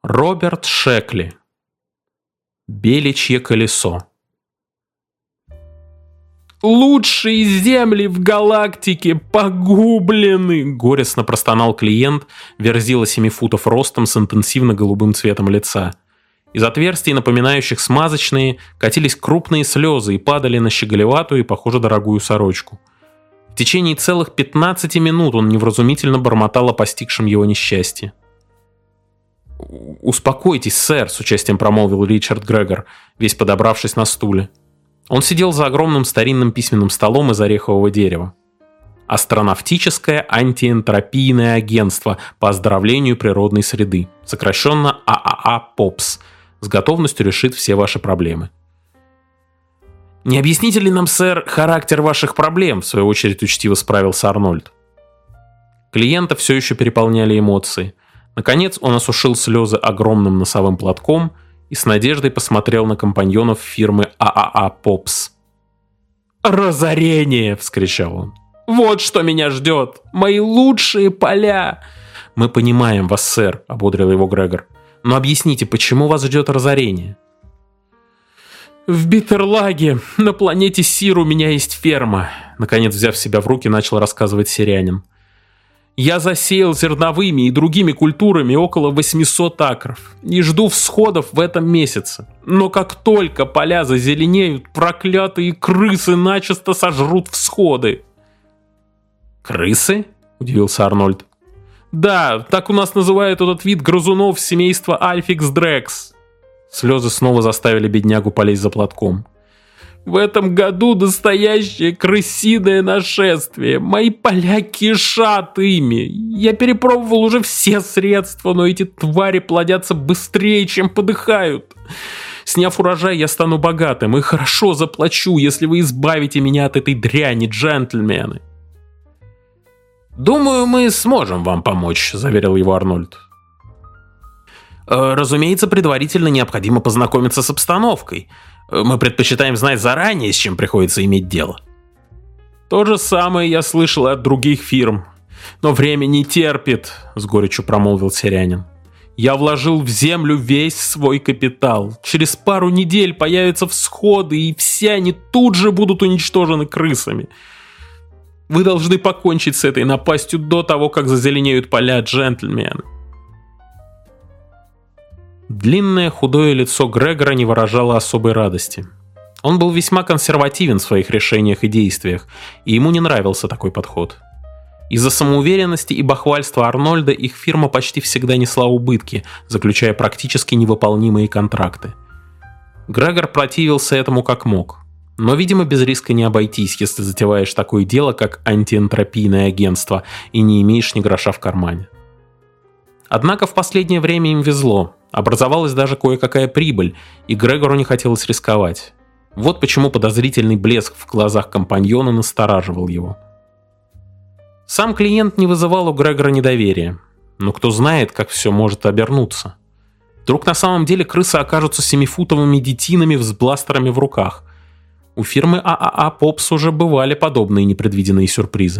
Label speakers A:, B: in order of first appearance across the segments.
A: Роберт Шекли. Беличье колесо. «Лучшие земли в галактике погублены!» — горестно простонал клиент, верзила 7 футов ростом с интенсивно-голубым цветом лица. Из отверстий, напоминающих смазочные, катились крупные слезы и падали на щеголеватую и, похоже, дорогую сорочку. В течение целых 15 минут он невразумительно бормотал о постигшем его несчастье. «Успокойтесь, сэр», — с участием промолвил Ричард Грегор, весь подобравшись на стуле. Он сидел за огромным старинным письменным столом из орехового дерева. Астронавтическое антиэнтропийное агентство по оздоровлению природной среды, сокращенно ААА ПОПС, с готовностью решит все ваши проблемы. «Не объясните ли нам, сэр, характер ваших проблем?» — в свою очередь учтиво справился Арнольд. Клиента все еще переполняли эмоции. Наконец он осушил слезы огромным носовым платком и с надеждой посмотрел на компаньонов фирмы ААА ПОПС. «Разорение!» — вскричал он. «Вот что меня ждет! Мои лучшие поля!» «Мы понимаем вас, сэр», — ободрил его Грегор. «Но объясните, почему вас ждет разорение?» «В Биттерлаге, на планете Сир, у меня есть ферма», — наконец, взяв себя в руки, начал рассказывать сирянин. «Я засеял зерновыми и другими культурами около 800 акров и жду всходов в этом месяце. Но как только поля зазеленеют, проклятые крысы начисто сожрут всходы». «Крысы?» – удивился Арнольд. «Да, так у нас называют этот вид грызунов семейства Альфикс Дрекс». Слезы снова заставили беднягу полезть за платком. «В этом году настоящее крысиное нашествие. Мои поля кишат ими. Я перепробовал уже все средства, но эти твари плодятся быстрее, чем подыхают. Сняв урожай, я стану богатым и хорошо заплачу, если вы избавите меня от этой дряни, джентльмены». «Думаю, мы сможем вам помочь», — заверил его Арнольд. «Разумеется, предварительно необходимо познакомиться с обстановкой. Мы предпочитаем знать заранее, с чем приходится иметь дело». «То же самое я слышал от других фирм. Но время не терпит», — с горечью промолвил сирянин. «Я вложил в землю весь свой капитал. Через пару недель появятся всходы, и все они тут же будут уничтожены крысами. Вы должны покончить с этой напастью до того, как зазеленеют поля, джентльмены». Длинное худое лицо Грегора не выражало особой радости. Он был весьма консервативен в своих решениях и действиях, и ему не нравился такой подход. Из-за самоуверенности и бахвальства Арнольда их фирма почти всегда несла убытки, заключая практически невыполнимые контракты. Грегор противился этому как мог, но, видимо, без риска не обойтись, если затеваешь такое дело, как антиэнтропийное агентство, и не имеешь ни гроша в кармане. Однако в последнее время им везло. Образовалась даже кое-какая прибыль, и Грегору не хотелось рисковать. Вот почему подозрительный блеск в глазах компаньона настораживал его. Сам клиент не вызывал у Грегора недоверия, но кто знает, как все может обернуться. Вдруг на самом деле крысы окажутся 7-футовыми детинами с бластерами в руках. У фирмы ААА ПОПС уже бывали подобные непредвиденные сюрпризы.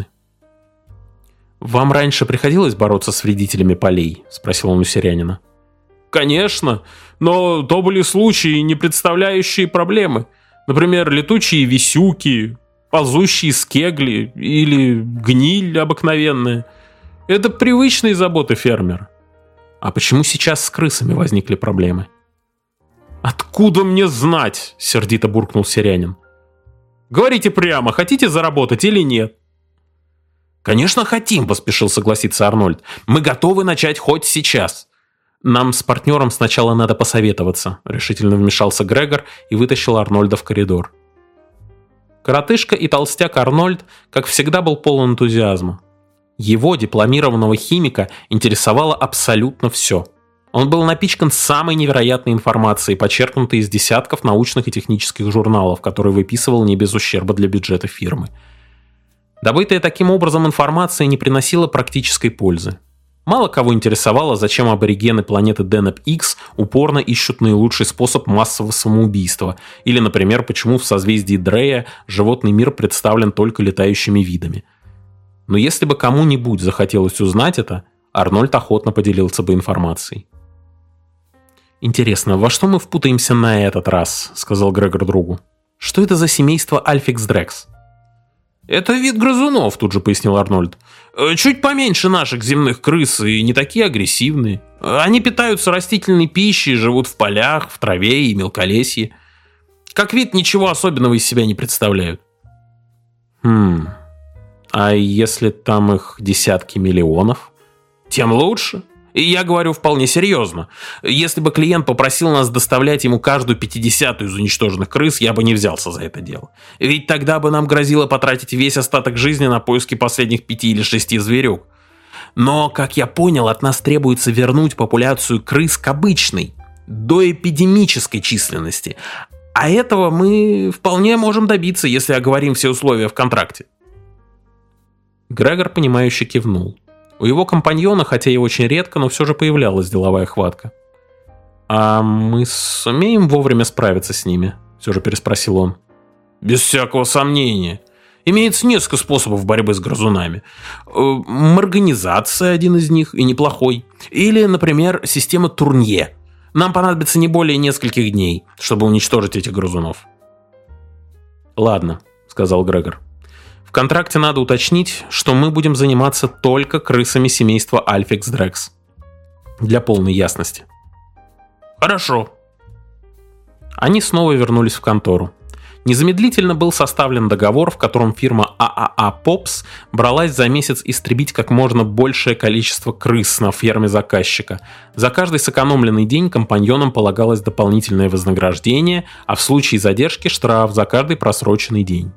A: «Вам раньше приходилось бороться с вредителями полей?» – спросил он у сирянина. «Конечно, но то были случаи, не представляющие проблемы. Например, летучие висюки, ползущие скегли или гниль обыкновенная. Это привычные заботы фермера». «А почему сейчас с крысами возникли проблемы?» «Откуда мне знать?» – сердито буркнул сирянин. «Говорите прямо, хотите заработать или нет?» «Конечно хотим», – поспешил согласиться Арнольд. «Мы готовы начать хоть сейчас». «Нам с партнером сначала надо посоветоваться», – решительно вмешался Грегор и вытащил Арнольда в коридор. Коротышка и толстяк Арнольд, как всегда, был полон энтузиазма. Его, дипломированного химика, интересовало абсолютно все. Он был напичкан самой невероятной информацией, почерпнутой из десятков научных и технических журналов, которые выписывал не без ущерба для бюджета фирмы. Добытая таким образом информация не приносила практической пользы. Мало кого интересовало, зачем аборигены планеты Денеп-X упорно ищут наилучший способ массового самоубийства, или, например, почему в созвездии Дрея животный мир представлен только летающими видами. Но если бы кому-нибудь захотелось узнать это, Арнольд охотно поделился бы информацией. «Интересно, во что мы впутаемся на этот раз?» — сказал Грегор другу. «Что это за семейство Альфикс Дрекс?»
B: «Это вид грызунов», — тут же пояснил Арнольд. «Чуть поменьше наших земных крыс и не такие агрессивные. Они питаются растительной пищей, живут в полях, в траве и мелколесье. Как вид, ничего особенного из себя не представляют».
A: А если там их десятки миллионов?
B: «Тем лучше. И я говорю вполне серьезно. Если бы клиент попросил нас доставлять ему каждую 50-ю из уничтоженных крыс, я бы не взялся за это дело. Ведь тогда бы нам грозило потратить весь остаток жизни на поиски последних 5 или 6 зверюк. Но, как я понял, от нас требуется вернуть популяцию крыс к обычной, доэпидемической численности. А этого мы вполне можем добиться, если оговорим все условия в контракте».
A: Грегор, понимающе кивнул. У его компаньона, хотя и очень редко, но все же появлялась деловая хватка. «А мы сумеем вовремя справиться с ними?» – все же переспросил он.
B: «Без всякого сомнения. Имеется несколько способов борьбы с грызунами. Морганизация – один из них, и неплохой. Или, например, система Турнье. Нам понадобится не более нескольких дней, чтобы уничтожить этих грызунов».
A: «Ладно», – сказал Грегор. «В контракте надо уточнить, что мы будем заниматься только крысами семейства Альфикс Дрекс. Для полной ясности».
B: «Хорошо».
A: Они снова вернулись в контору. Незамедлительно был составлен договор, в котором фирма ААА «Попс» бралась за месяц истребить как можно большее количество крыс на ферме заказчика. За каждый сэкономленный день компаньонам полагалось дополнительное вознаграждение, а в случае задержки штраф за каждый просроченный день.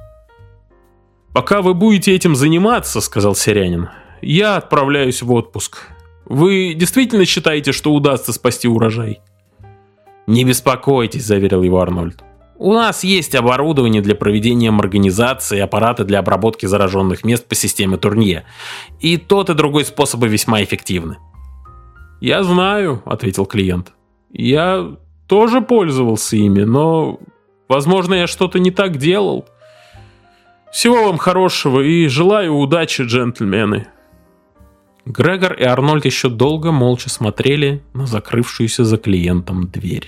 B: «Пока вы будете этим заниматься, — сказал сирянин, — я отправляюсь в отпуск. Вы действительно считаете, что удастся спасти урожай?»
A: «Не беспокойтесь, — заверил его Арнольд. У нас есть оборудование для проведения морганизации и аппараты для обработки зараженных мест по системе Турнье. И тот, и другой способы весьма эффективны».
B: «Я знаю, — ответил клиент. Я тоже пользовался ими, но, возможно, я что-то не так делал. Всего вам хорошего и желаю удачи, джентльмены».
A: Грегор и Арнольд еще долго молча смотрели на закрывшуюся за клиентом дверь.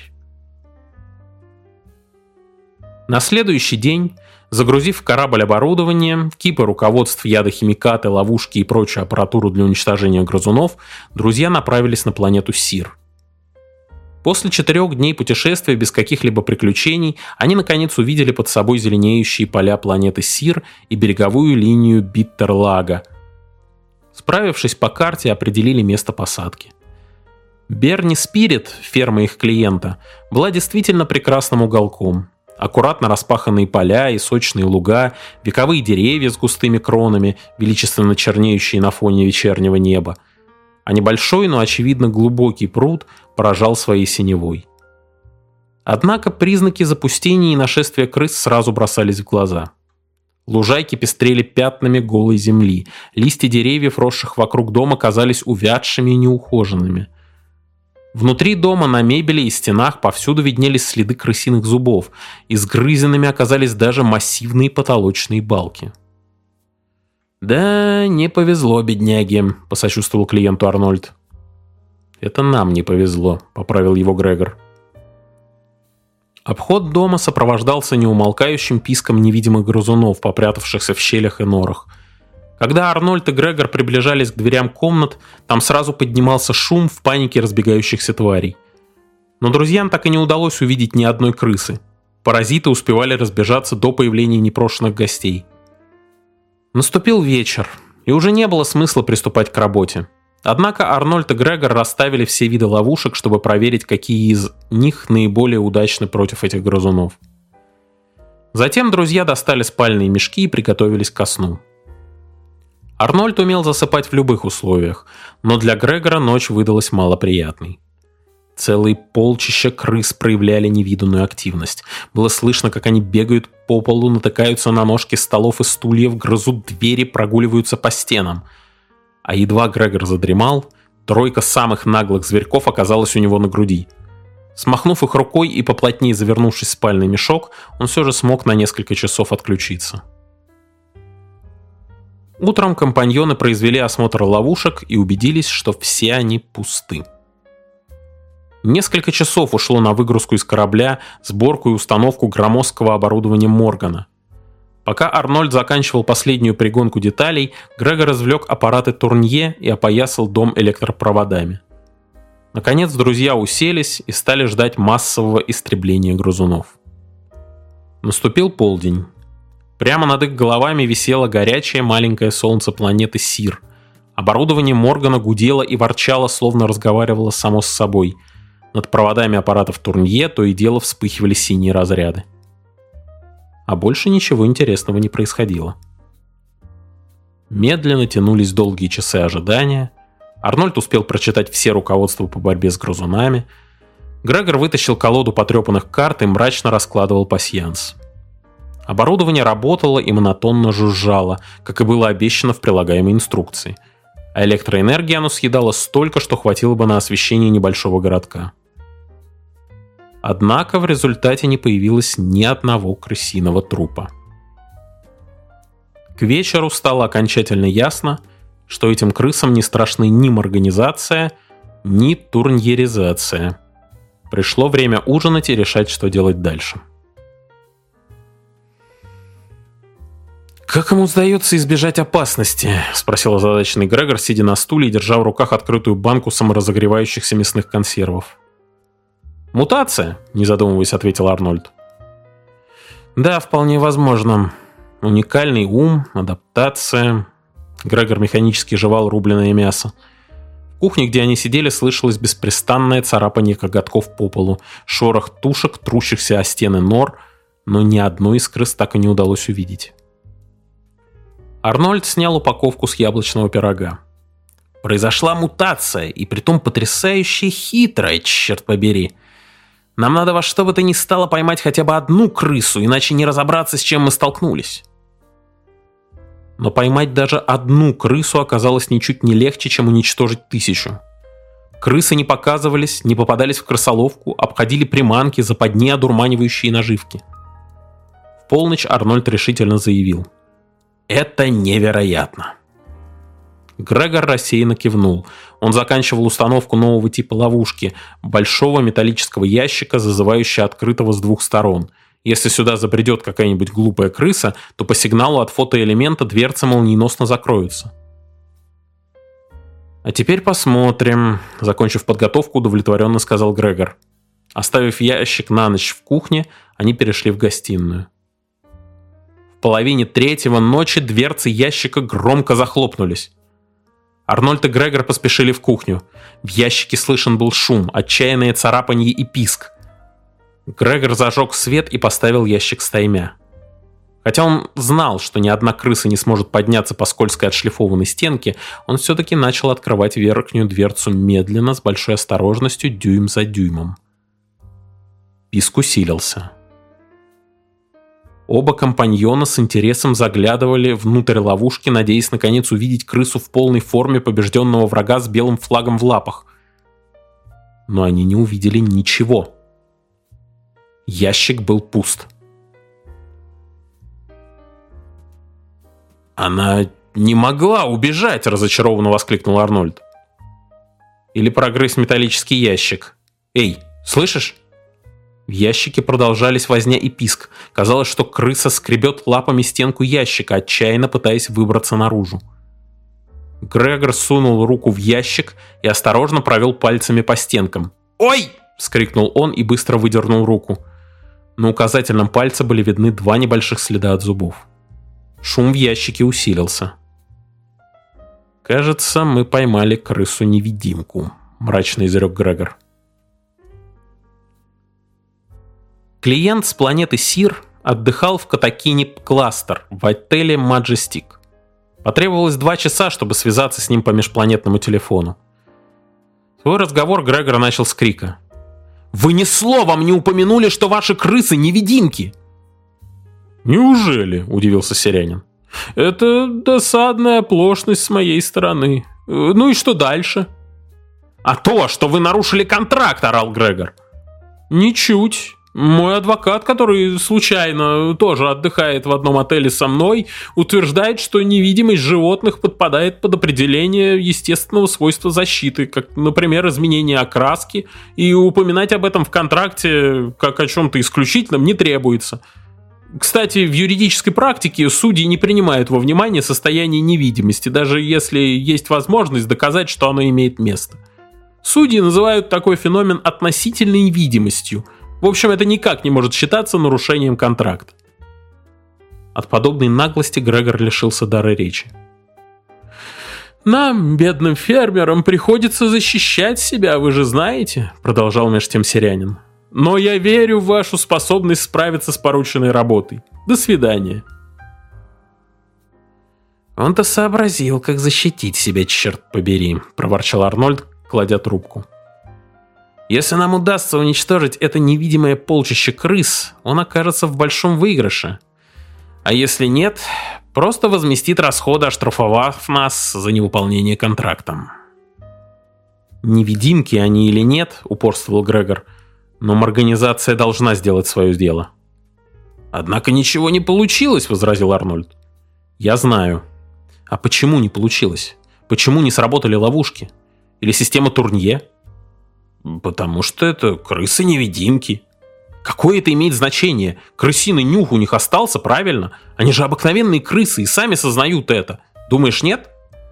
A: На следующий день, загрузив в корабль оборудование, кипы руководств, ядохимикаты, ловушки и прочую аппаратуру для уничтожения грызунов, друзья направились на планету Сир. После 4 дней путешествия без каких-либо приключений они наконец увидели под собой зеленеющие поля планеты Сир и береговую линию Биттерлага. Справившись по карте, определили место посадки. Берни Спирит, ферма их клиента, была действительно прекрасным уголком. Аккуратно распаханные поля и сочные луга, вековые деревья с густыми кронами, величественно чернеющие на фоне вечернего неба. А небольшой, но очевидно глубокий пруд поражал своей синевой. Однако признаки запустения и нашествия крыс сразу бросались в глаза. Лужайки пестрели пятнами голой земли, листья деревьев, росших вокруг дома, казались увядшими и неухоженными. Внутри дома на мебели и стенах повсюду виднелись следы крысиных зубов, и сгрызенными оказались даже массивные потолочные балки.
B: «Да, не повезло, бедняги», — посочувствовал клиенту Арнольд.
A: «Это нам не повезло», — поправил его Грегор. Обход дома сопровождался неумолкающим писком невидимых грызунов, попрятавшихся в щелях и норах. Когда Арнольд и Грегор приближались к дверям комнат, там сразу поднимался шум в панике разбегающихся тварей. Но друзьям так и не удалось увидеть ни одной крысы. Паразиты успевали разбежаться до появления непрошенных гостей. Наступил вечер, и уже не было смысла приступать к работе. Однако Арнольд и Грегор расставили все виды ловушек, чтобы проверить, какие из них наиболее удачны против этих грызунов. Затем друзья достали спальные мешки и приготовились ко сну. Арнольд умел засыпать в любых условиях, но для Грегора ночь выдалась малоприятной. Целые полчища крыс проявляли невиданную активность. Было слышно, как они бегают по полу, натыкаются на ножки столов и стульев, грызут двери, прогуливаются по стенам. А едва Грегор задремал, тройка самых наглых зверьков оказалась у него на груди. Смахнув их рукой и поплотнее завернувшись в спальный мешок, он все же смог на несколько часов отключиться. Утром компаньоны произвели осмотр ловушек и убедились, что все они пусты. Несколько часов ушло на выгрузку из корабля, сборку и установку громоздкого оборудования Моргана. Пока Арнольд заканчивал последнюю пригонку деталей, Грегор извлек аппараты Турнье и опоясал дом электропроводами. Наконец друзья уселись и стали ждать массового истребления грызунов. Наступил полдень. Прямо над их головами висело горячее маленькое солнце планеты Сир. Оборудование Моргана гудело и ворчало, словно разговаривало само с собой. Над проводами аппаратов Турнье то и дело вспыхивали синие разряды. А больше ничего интересного не происходило. Медленно тянулись долгие часы ожидания. Арнольд успел прочитать все руководства по борьбе с грызунами. Грегор вытащил колоду потрепанных карт и мрачно раскладывал пасьянс. Оборудование работало и монотонно жужжало, как и было обещано в прилагаемой инструкции. А электроэнергии оно съедало столько, что хватило бы на освещение небольшого городка. Однако в результате не появилось ни одного крысиного трупа. К вечеру стало окончательно ясно, что этим крысам не страшны ни морганизация, ни турньеризация. Пришло время ужинать и решать, что делать дальше. «Как ему удается избежать опасности?» – спросил озадаченный Грегор, сидя на стуле и держа в руках открытую банку саморазогревающихся мясных консервов. «Мутация», – не задумываясь, ответил Арнольд. «Да, вполне возможно. Уникальный ум, адаптация». Грегор механически жевал рубленое мясо. В кухне, где они сидели, слышалось беспрестанное царапанье коготков по полу, шорох тушек, трущихся о стены нор, но ни одной из крыс так и не удалось увидеть. Арнольд снял упаковку с яблочного пирога. «Произошла мутация, и притом потрясающе хитрая, черт побери. Нам надо во что бы то ни стало поймать хотя бы одну крысу, иначе не разобраться, с чем мы столкнулись». Но поймать даже одну крысу оказалось ничуть не легче, чем уничтожить 1000. Крысы не показывались, не попадались в крысоловку, обходили приманки, западни, одурманивающие наживки. В полночь Арнольд решительно заявил: «Это невероятно». Грегор рассеянно кивнул. Он заканчивал установку нового типа ловушки, большого металлического ящика, зазывающего открытого с двух сторон. Если сюда забредет какая-нибудь глупая крыса, то по сигналу от фотоэлемента дверцы молниеносно закроются. «А теперь посмотрим», — закончив подготовку, удовлетворенно сказал Грегор. Оставив ящик на ночь в кухне, они перешли в гостиную. В половине 3-го ночи дверцы ящика громко захлопнулись. Арнольд и Грегор поспешили в кухню. В ящике слышен был шум, отчаянные царапанье и писк. Грегор зажег свет и поставил ящик стаймя. Хотя он знал, что ни одна крыса не сможет подняться по скользкой отшлифованной стенке, он все-таки начал открывать верхнюю дверцу медленно, с большой осторожностью, дюйм за дюймом. Писк усилился. Оба компаньона с интересом заглядывали внутрь ловушки, надеясь наконец увидеть крысу в полной форме побежденного врага с белым флагом в лапах. Но они не увидели ничего. Ящик был пуст. «Она не могла убежать!» – разочарованно воскликнул Арнольд. «Или прогрызть металлический ящик. Эй, слышишь?» В ящике продолжались возня и писк. Казалось, что крыса скребет лапами стенку ящика, отчаянно пытаясь выбраться наружу. Грегор сунул руку в ящик и осторожно провел пальцами по стенкам. «Ой!» – вскрикнул он и быстро выдернул руку. На указательном пальце были видны 2 небольших следа от зубов. Шум в ящике усилился. «Кажется, мы поймали крысу-невидимку», – мрачно изрек Грегор. Клиент с планеты Сир отдыхал в Катакине Кластер в отеле Маджестик. Потребовалось 2 часа, чтобы связаться с ним по межпланетному телефону. Свой разговор Грегор начал с крика. «Вы ни словом не упомянули, что ваши крысы невидимки!» «Неужели?» – удивился сирянин. «Это досадная оплошность с моей стороны. Ну и что дальше?» «А то, что вы нарушили контракт!» – орал Грегор. «Ничуть.
B: Мой адвокат, который случайно тоже отдыхает в одном отеле со мной, утверждает, что невидимость животных подпадает под определение естественного свойства защиты, как, например, изменение окраски, и упоминать об этом в контракте как о чем-то исключительном не требуется. Кстати, в юридической практике судьи не принимают во внимание состояние невидимости, даже если есть возможность доказать, что оно имеет место. Судьи называют такой феномен относительной видимостью. В общем, это никак не может считаться нарушением контракта. От подобной наглости Грегор лишился дара речи. «Нам, бедным фермерам, приходится защищать себя, вы же знаете», продолжал меж тем сирянин. «Но я верю в вашу способность справиться с порученной работой. До свидания».
A: «Он-то сообразил, как защитить себя, черт побери», проворчал Арнольд, кладя трубку. «Если нам удастся уничтожить это невидимое полчище крыс, он окажется в большом выигрыше. А если нет, просто возместит расходы, оштрафовав нас за невыполнение контракта». «Невидимки они или нет», упорствовал Грегор, «но организация должна сделать свое дело». «Однако ничего не получилось», возразил Арнольд. «Я знаю. А почему не получилось? Почему не сработали ловушки? Или система Турнье?» «Потому что это крысы-невидимки». «Какое это имеет значение? Крысиный нюх у них остался, правильно? Они же обыкновенные крысы и сами сознают это. Думаешь, нет?»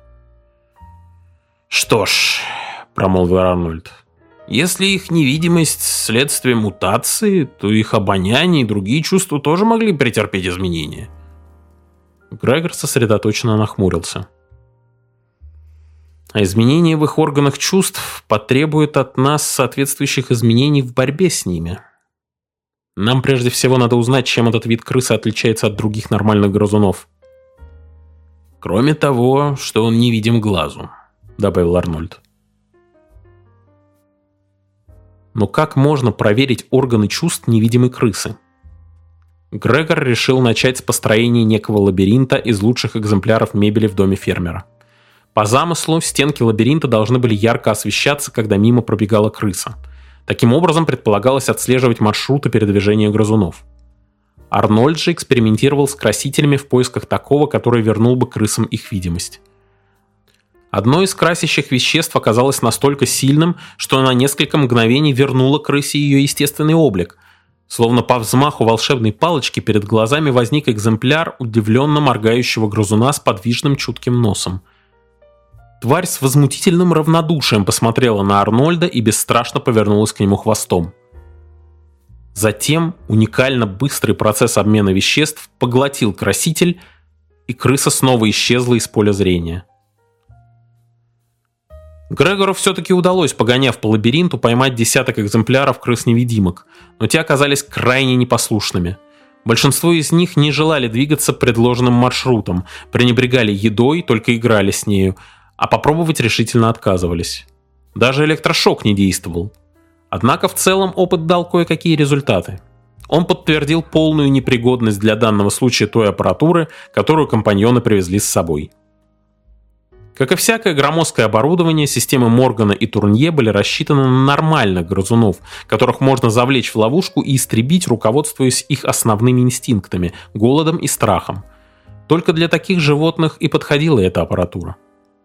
B: «Что ж», промолвил Арнольд, «если их невидимость следствие мутации, то их обоняние и другие чувства тоже могли претерпеть изменения».
A: Грегор сосредоточенно нахмурился. «А изменения в их органах чувств потребуют от нас соответствующих изменений в борьбе с ними. Нам прежде всего надо узнать, чем этот вид крысы отличается от других нормальных грызунов».
B: «Кроме того, что он невидим глазу», добавил Арнольд.
A: «Но как можно проверить органы чувств невидимой крысы?» Грегор решил начать с построения некого лабиринта из лучших экземпляров мебели в доме фермера. По замыслу, стенки лабиринта должны были ярко освещаться, когда мимо пробегала крыса. Таким образом, предполагалось отслеживать маршруты передвижения грызунов. Арнольд же экспериментировал с красителями в поисках такого, который вернул бы крысам их видимость. Одно из красящих веществ оказалось настолько сильным, что на несколько мгновений вернуло крысе ее естественный облик. Словно по взмаху волшебной палочки перед глазами возник экземпляр удивленно моргающего грызуна с подвижным чутким носом. Тварь с возмутительным равнодушием посмотрела на Арнольда и бесстрашно повернулась к нему хвостом. Затем уникально быстрый процесс обмена веществ поглотил краситель, и крыса снова исчезла из поля зрения. Грегору все-таки удалось, погоняв по лабиринту, поймать десяток экземпляров крыс-невидимок, но те оказались крайне непослушными. Большинство из них не желали двигаться предложенным маршрутом, пренебрегали едой, только играли с нею, а попробовать решительно отказывались. Даже электрошок не действовал. Однако в целом опыт дал кое-какие результаты. Он подтвердил полную непригодность для данного случая той аппаратуры, которую компаньоны привезли с собой. Как и всякое громоздкое оборудование, системы Моргана и Турнье были рассчитаны на нормальных грызунов, которых можно завлечь в ловушку и истребить, руководствуясь их основными инстинктами – голодом и страхом. Только для таких животных и подходила эта аппаратура.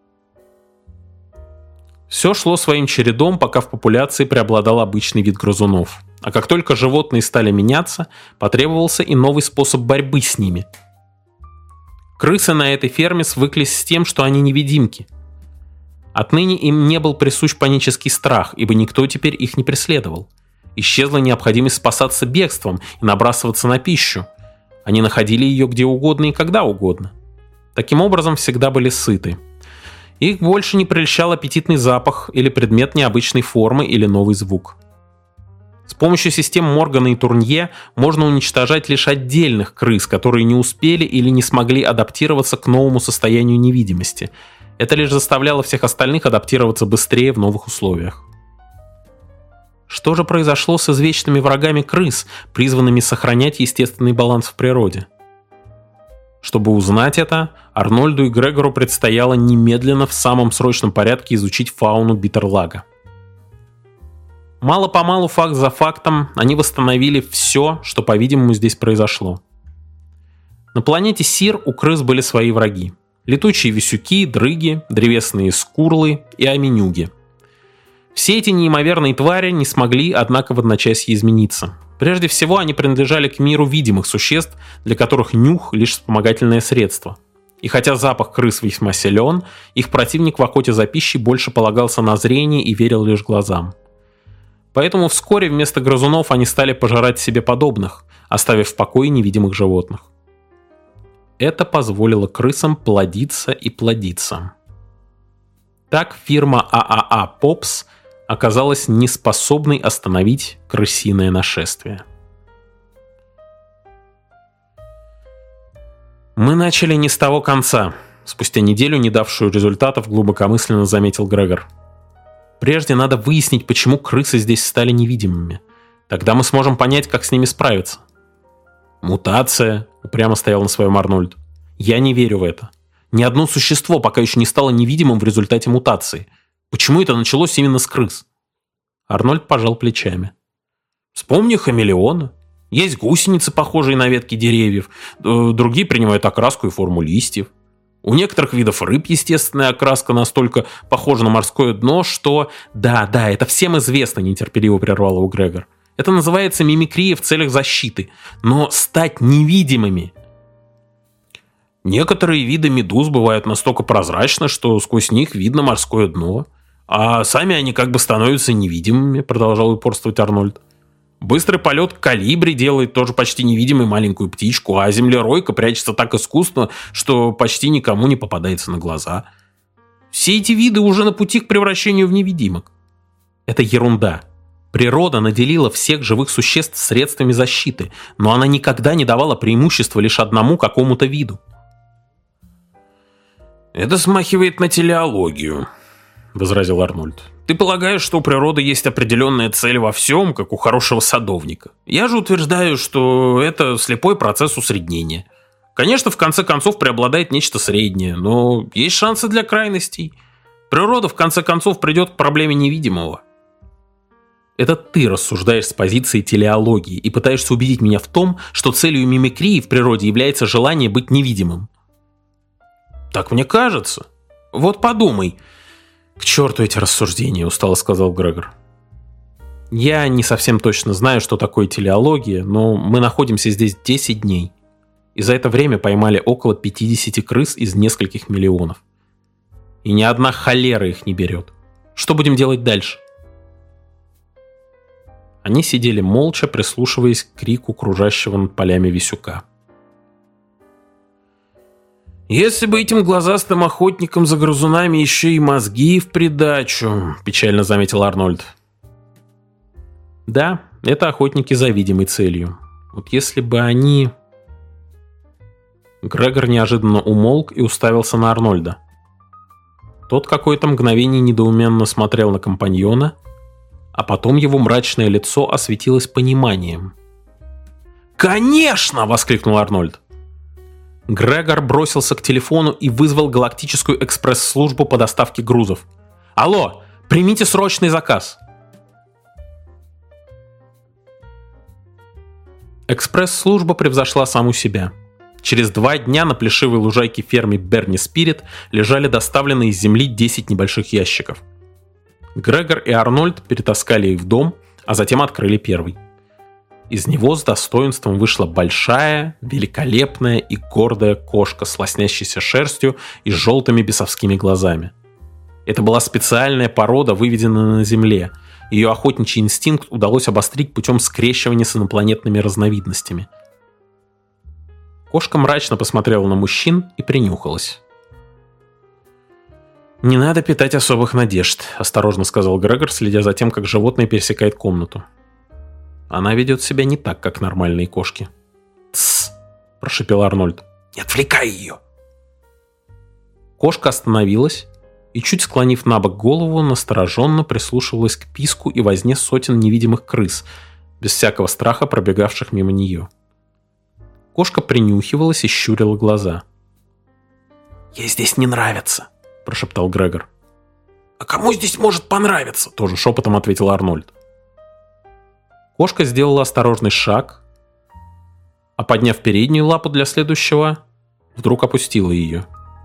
A: Все шло своим чередом, пока в популяции преобладал обычный вид грызунов. А как только животные стали меняться, потребовался и новый способ борьбы с ними. Крысы на этой ферме свыклись с тем, что они невидимки. Отныне им не был присущ панический страх, ибо никто теперь их не преследовал. Исчезла необходимость спасаться бегством и набрасываться на пищу. Они находили ее где угодно и когда угодно. Таким образом, всегда были сыты. Их больше не прельщал аппетитный запах или предмет необычной формы или новый звук. С помощью систем Моргана и Турнье можно уничтожать лишь отдельных крыс, которые не успели или не смогли адаптироваться к новому состоянию невидимости. Это лишь заставляло всех остальных адаптироваться быстрее в новых условиях. Что же произошло с извечными врагами крыс, призванными сохранять естественный баланс в природе? Чтобы узнать это, Арнольду и Грегору предстояло немедленно в самом срочном порядке изучить фауну Биттерлага. Мало-помалу, факт за фактом, они восстановили все, что, по-видимому, здесь произошло. На планете Сир у крыс были свои враги. Летучие висюки, дрыги, древесные скурлы и оменюги. Все эти неимоверные твари не смогли, однако, в одночасье измениться. Прежде всего, они принадлежали к миру видимых существ, для которых нюх – лишь вспомогательное средство. И хотя запах крыс весьма силен, их противник в охоте за пищей больше полагался на зрение и верил лишь глазам. Поэтому вскоре вместо грызунов они стали пожирать себе подобных, оставив в покое невидимых животных. Это позволило крысам плодиться и плодиться. Так фирма ААА «Попс» оказалась неспособной остановить крысиное нашествие. «Мы начали не с того конца», — спустя неделю, не давшую результатов, глубокомысленно заметил Грегор. «Прежде надо выяснить, почему крысы здесь стали невидимыми. Тогда мы сможем понять, как с ними справиться». «Мутация», — упрямо стоял на своем Арнольд. «Я не верю в это. Ни одно существо пока еще не стало невидимым в результате мутации. Почему это началось именно с крыс?» Арнольд пожал плечами. «Вспомни хамелеона. Есть гусеницы, похожие на ветки деревьев. Другие принимают окраску и форму листьев. У некоторых видов рыб естественная окраска настолько похожа на морское дно, что... Да, это всем известно», — нетерпеливо прервал его Грегор. «Это называется мимикрия в целях защиты. Но стать невидимыми...» «Некоторые виды медуз бывают настолько прозрачны, что сквозь них видно морское дно. А сами они как бы становятся невидимыми», — продолжал упорствовать Арнольд. «Быстрый полет колибри делает тоже почти невидимой маленькую птичку, а землеройка прячется так искусно, что почти никому не попадается на глаза. Все эти виды уже на пути к превращению в невидимок». «Это ерунда. Природа наделила всех живых существ средствами защиты, но она никогда не давала преимущества лишь одному какому-то виду». «Это смахивает на телеологию», — возразил Арнольд. «Ты полагаешь, что у природы есть определенная цель во всем, как у хорошего садовника. Я же утверждаю, что это слепой процесс усреднения. Конечно, в конце концов преобладает нечто среднее, но есть шансы для крайностей. Природа в конце концов придет к проблеме невидимого». «Это ты рассуждаешь с позиции телеологии и пытаешься убедить меня в том, что целью мимикрии в природе является желание быть невидимым». «Так мне кажется. Вот подумай». «К черту эти рассуждения», — устало сказал Грегор. «Я не совсем точно знаю, что такое телеология, но мы находимся здесь 10 дней. И за это время поймали около 50 крыс из нескольких миллионов. И ни одна холера их не берет. Что будем делать дальше?» Они сидели молча, прислушиваясь к крику кружащего над полями висюка. «Если бы этим глазастым охотникам за грызунами еще и мозги в придачу», — печально заметил Арнольд. «Да, это охотники за видимой целью. Вот если бы они...» Грегор неожиданно умолк и уставился на Арнольда. Тот какое-то мгновение недоуменно смотрел на компаньона, а потом его мрачное лицо осветилось пониманием. «Конечно!» — воскликнул Арнольд. Грегор бросился к телефону и вызвал галактическую экспресс-службу по доставке грузов. «Алло, примите срочный заказ!» Экспресс-служба превзошла саму себя. Через 2 дня на плешивой лужайке фермы Берни Спирит лежали доставленные из земли 10 небольших ящиков. Грегор и Арнольд перетаскали их в дом, а затем открыли первый. Из него с достоинством вышла большая, великолепная и гордая кошка с лоснящейся шерстью и желтыми бесовскими глазами. Это была специальная порода, выведенная на Земле. Ее охотничий инстинкт удалось обострить путем скрещивания с инопланетными разновидностями. Кошка мрачно посмотрела на мужчин и принюхалась. «Не надо питать особых надежд», — осторожно сказал Грегор, следя за тем, как животное пересекает комнату. «Она ведет себя не так, как нормальные кошки». «Тссс!» – прошепел Арнольд. «Не отвлекай ее!» Кошка остановилась и, чуть склонив на бок голову, настороженно прислушивалась к писку и возне сотен невидимых крыс, без всякого страха пробегавших мимо нее. Кошка принюхивалась и щурила глаза. «Ей здесь не нравится», – прошептал Грегор. «А кому здесь может понравиться?» – тоже шепотом ответил Арнольд. Кошка сделала осторожный шаг, а подняв переднюю лапу для следующего, вдруг опустила ее.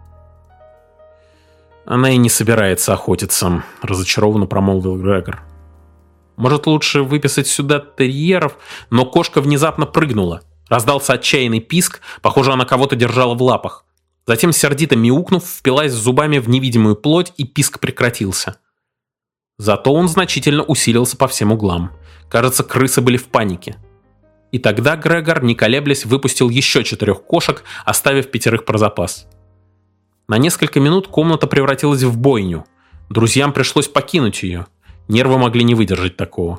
A: «Она и не собирается охотиться», — разочарованно промолвил Грегор. «Может, лучше выписать сюда терьеров?» Но кошка внезапно прыгнула. Раздался отчаянный писк, похоже, она кого-то держала в лапах. Затем, сердито мяукнув, впилась зубами в невидимую плоть, и писк прекратился. Зато он значительно усилился по всем углам. Кажется, крысы были в панике. И тогда Грегор, не колеблясь, выпустил еще 4 кошек, оставив 5 про запас. На несколько минут комната превратилась в бойню. Друзьям пришлось покинуть ее. Нервы могли не выдержать такого.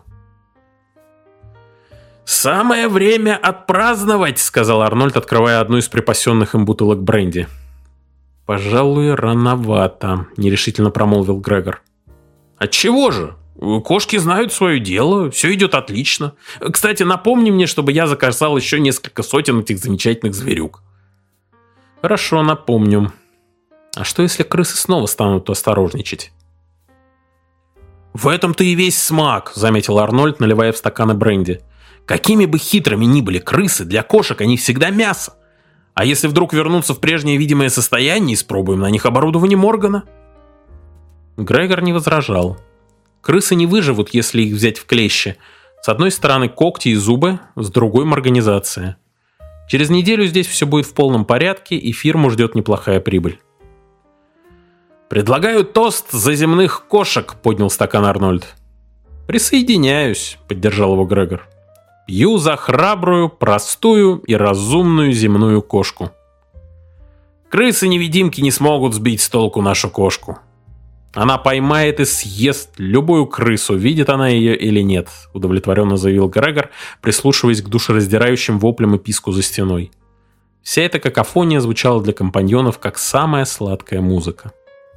A: «Самое время отпраздновать», — сказал Арнольд, открывая одну из припасенных им бутылок бренди. «Пожалуй, рановато», — нерешительно промолвил Грегор. «Отчего же? Кошки знают свое дело, все идет отлично. Кстати, напомни мне, чтобы я заказал еще несколько сотен этих замечательных зверюк». «Хорошо, напомню. А что, если крысы снова станут осторожничать?» «В этом-то и весь смак», — заметил Арнольд, наливая в стаканы бренди. «Какими бы хитрыми ни были крысы, для кошек они всегда мясо. А если вдруг вернуться в прежнее видимое состояние, испробуем на них оборудование Моргана?» Грегор не возражал. Крысы не выживут, если их взять в клещи. С одной стороны когти и зубы, с другой морганизация. Через неделю здесь все будет в полном порядке, и фирму ждет неплохая прибыль. «Предлагаю тост за земных кошек», — поднял стакан Арнольд. «Присоединяюсь», — поддержал его Грегор. «Пью за храбрую, простую и разумную земную кошку. Крысы-невидимки не смогут сбить с толку нашу кошку. Она поймает и съест любую крысу, видит она ее или нет», — удовлетворенно заявил Грегор, прислушиваясь к душераздирающим воплям и писку за стеной. Вся эта какофония звучала для компаньонов как самая сладкая музыка.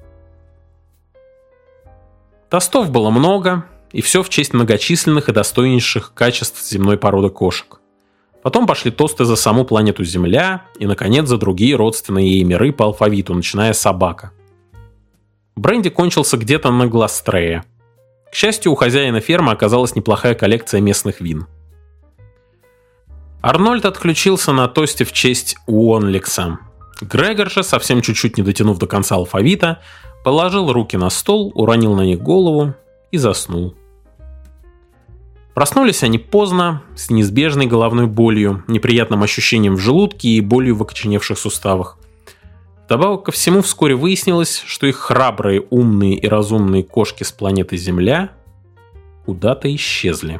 A: Тостов было много, и все в честь многочисленных и достойнейших качеств земной породы кошек. Потом пошли тосты за саму планету Земля и, наконец, за другие родственные ей миры по алфавиту, начиная с собака. Бренди кончился где-то на Гластрее. К счастью, у хозяина фермы оказалась неплохая коллекция местных вин. Арнольд отключился на тосте в честь Уонлекса. Грегор же, совсем чуть-чуть не дотянув до конца алфавита, положил руки на стол, уронил на них голову и заснул. Проснулись они поздно, с неизбежной головной болью, неприятным ощущением в желудке и болью в окоченевших суставах. Вдобавок ко всему вскоре выяснилось, что их храбрые, умные и разумные кошки с планеты Земля куда-то исчезли.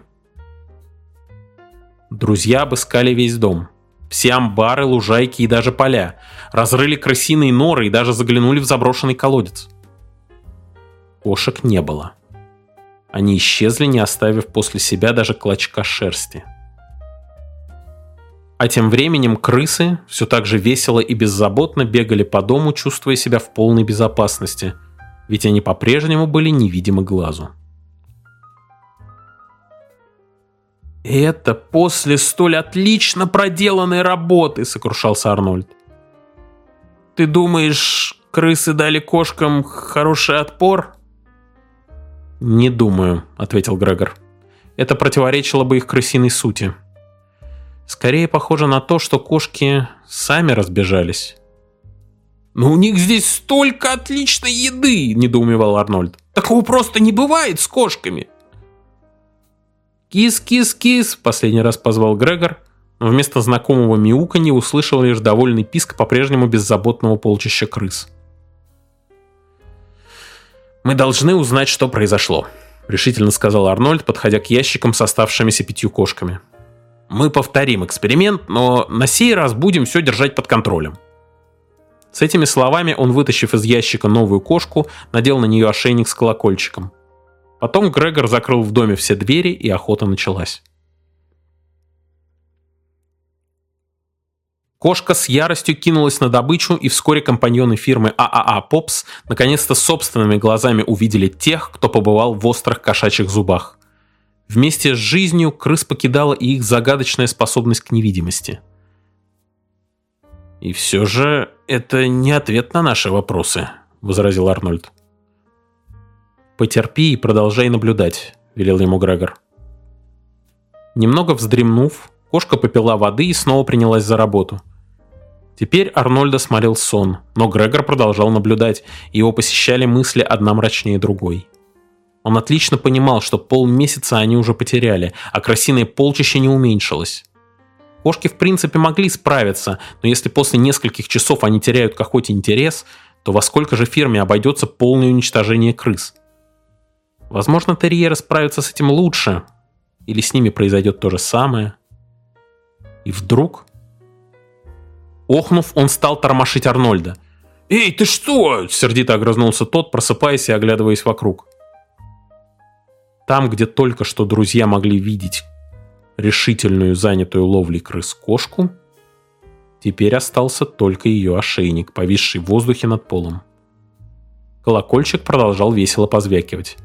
A: Друзья обыскали весь дом. Все амбары, лужайки и даже поля. Разрыли крысиные норы и даже заглянули в заброшенный колодец. Кошек не было. Они исчезли, не оставив после себя даже клочка шерсти. А тем временем крысы все так же весело и беззаботно бегали по дому, чувствуя себя в полной безопасности, ведь они по-прежнему были невидимы глазу. «Это после столь отлично проделанной работы», — сокрушался Арнольд. «Ты думаешь, крысы дали кошкам хороший отпор?» «Не думаю», — ответил Грегор. «Это противоречило бы их крысиной сути. Скорее похоже на то, что кошки сами разбежались». «Но у них здесь столько отличной еды!» — недоумевал Арнольд. «Такого просто не бывает с кошками!» «Кис-кис-кис!» — последний раз позвал Грегор, но вместо знакомого мяуканья услышал лишь довольный писк по-прежнему беззаботного полчища крыс. «Мы должны узнать, что произошло», — решительно сказал Арнольд, подходя к ящикам с оставшимися 5 кошками. «Мы повторим эксперимент, но на сей раз будем все держать под контролем». С этими словами он, вытащив из ящика новую кошку, надел на нее ошейник с колокольчиком. Потом Грегор закрыл в доме все двери, и охота началась. Кошка с яростью кинулась на добычу, и вскоре компаньоны фирмы ААА Попс наконец-то собственными глазами увидели тех, кто побывал в острых кошачьих зубах. Вместе с жизнью крыс покидала и их загадочная способность к невидимости. «И все же это не ответ на наши вопросы», — возразил Арнольд. «Потерпи и продолжай наблюдать», — велел ему Грегор. Немного вздремнув, кошка попила воды и снова принялась за работу. Теперь Арнольда сморил сон, но Грегор продолжал наблюдать, и его посещали мысли одна мрачнее другой. Он отлично понимал, что полмесяца они уже потеряли, а крысиное полчище не уменьшилось. Кошки в принципе могли справиться, но если после нескольких часов они теряют какой-то интерес, то во сколько же фирме обойдется полное уничтожение крыс? Возможно, терьеры справятся с этим лучше, или с ними произойдет то же самое. И вдруг... Охнув, он стал тормошить Арнольда. «Эй, ты что?» – сердито огрызнулся тот, просыпаясь и оглядываясь вокруг. Там, где только что друзья могли видеть решительную, занятую ловлей крыс кошку, теперь остался только ее ошейник, повисший в воздухе над полом. Колокольчик продолжал весело позвякивать.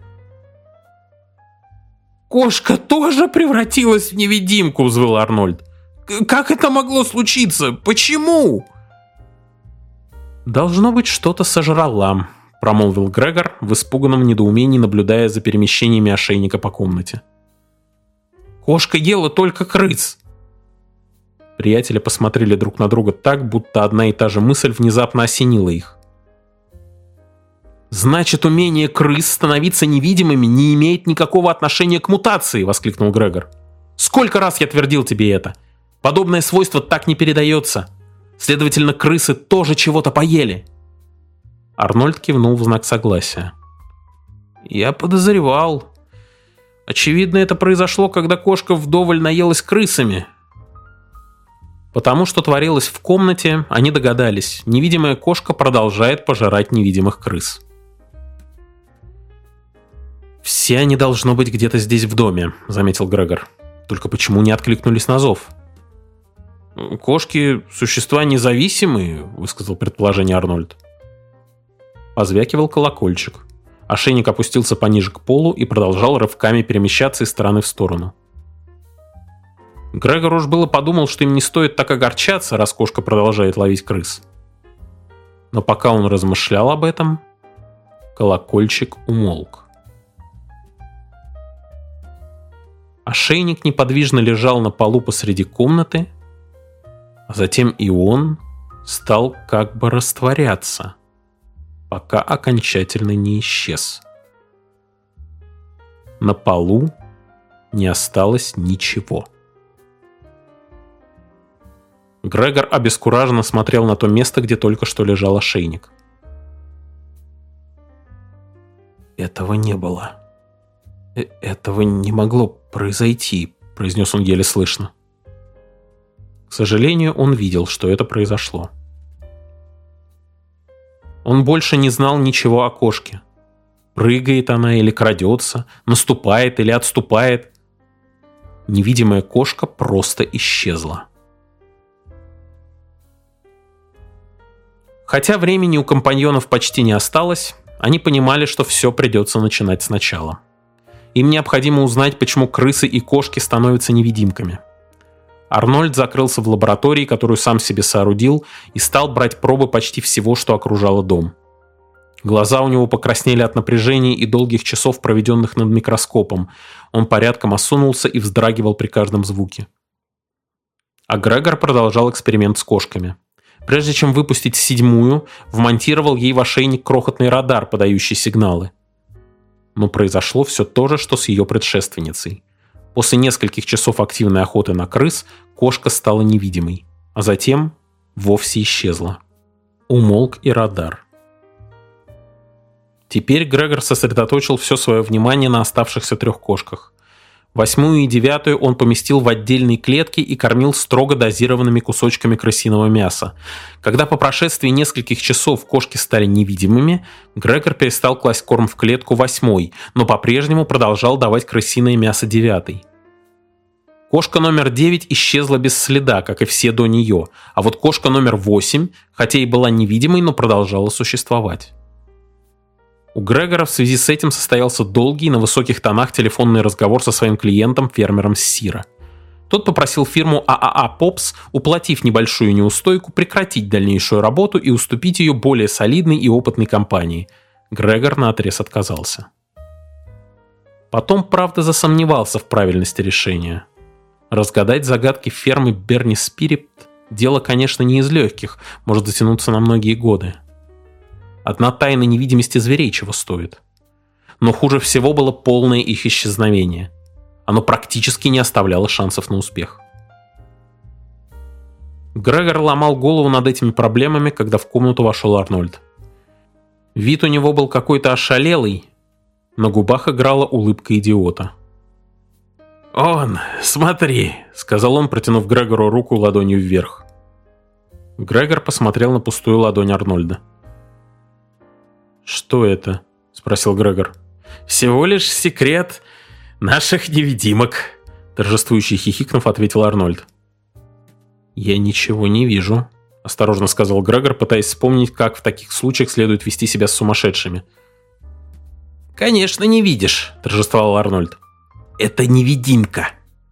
B: «Кошка тоже превратилась в невидимку!» – взвыл Арнольд. «Как это могло случиться? Почему?»
A: «Должно быть, что-то сожрала», – промолвил Грегор в испуганном недоумении, наблюдая за перемещениями ошейника по комнате.
B: «Кошка ела только крыс!»
A: Приятели посмотрели друг на друга так, будто одна и та же мысль внезапно осенила их.
B: «Значит, умение крыс становиться невидимыми не имеет никакого отношения к мутации!» – воскликнул Грегор. «Сколько раз я твердил тебе это? Подобное свойство так не передается. Следовательно, крысы тоже чего-то поели!»
A: Арнольд кивнул в знак согласия.
B: «Я подозревал. Очевидно, это произошло, когда кошка вдоволь наелась крысами».
A: Потому что творилось в комнате, они догадались, невидимая кошка продолжает пожирать невидимых крыс. «Все они должно быть где-то здесь в доме», — заметил Грегор. «Только почему не откликнулись на зов?»
B: «Кошки — существа независимые», — высказал предположение Арнольд.
A: Позвякивал колокольчик. Ошейник опустился пониже к полу и продолжал рывками перемещаться из стороны в сторону. Грегор уж было подумал, что им не стоит так огорчаться, раз кошка продолжает ловить крыс. Но пока он размышлял об этом, колокольчик умолк. Ошейник неподвижно лежал на полу посреди комнаты, а затем и он стал как бы растворяться, пока окончательно не исчез. На полу не осталось ничего. Грегор обескураженно смотрел на то место, где только что лежал ошейник. «Этого не было. Этого не могло произойти», — произнес он еле слышно. К сожалению, он видел, что это произошло. Он больше не знал ничего о кошке. Прыгает она или крадется, наступает или отступает. Невидимая кошка просто исчезла. Хотя времени у компаньонов почти не осталось, они понимали, что все придется начинать сначала. Им необходимо узнать, почему крысы и кошки становятся невидимками. Арнольд закрылся в лаборатории, которую сам себе соорудил, и стал брать пробы почти всего, что окружало дом. Глаза у него покраснели от напряжения и долгих часов, проведенных над микроскопом. Он порядком осунулся и вздрагивал при каждом звуке. А Грегор продолжал эксперимент с кошками. Прежде чем выпустить 7-ю, вмонтировал ей в ошейник крохотный радар, подающий сигналы. Но произошло все то же, что с ее предшественницей. После нескольких часов активной охоты на крыс кошка стала невидимой, а затем вовсе исчезла. Умолк и радар. Теперь Грегор сосредоточил все свое внимание на оставшихся 3 кошках. 8-ю и 9-ю он поместил в отдельные клетки и кормил строго дозированными кусочками крысиного мяса. Когда по прошествии нескольких часов кошки стали невидимыми, Грегор перестал класть корм в клетку 8-й, но по-прежнему продолжал давать крысиное мясо 9-й. Кошка номер 9 исчезла без следа, как и все до нее, а вот кошка номер 8, хотя и была невидимой, но продолжала существовать. У Грегора в связи с этим состоялся долгий на высоких тонах телефонный разговор со своим клиентом, фермером Сира. Тот попросил фирму ААА Pops, уплатив небольшую неустойку, прекратить дальнейшую работу и уступить ее более солидной и опытной компании. Грегор наотрез отказался. Потом, правда, засомневался в правильности решения. Разгадать загадки фермы Берни Спирит – дело, конечно, не из легких, может затянуться на многие годы. Одна тайна невидимости зверей чего стоит. Но хуже всего было полное их исчезновение. Оно практически не оставляло шансов на успех. Грегор ломал голову над этими проблемами, когда в комнату вошел Арнольд. Вид у него был какой-то ошалелый, на губах играла улыбка идиота.
B: «Он, смотри», — сказал он, протянув Грегору руку ладонью вверх.
A: Грегор посмотрел на пустую ладонь Арнольда. «Что это?» — спросил Грегор.
B: «Всего лишь секрет наших невидимок», — торжествующе хихикнув, ответил Арнольд.
A: «Я ничего не вижу», — осторожно сказал Грегор, пытаясь вспомнить, как в таких случаях следует вести себя с сумасшедшими.
B: «Конечно, не видишь», — торжествовал Арнольд. «Это невидимка».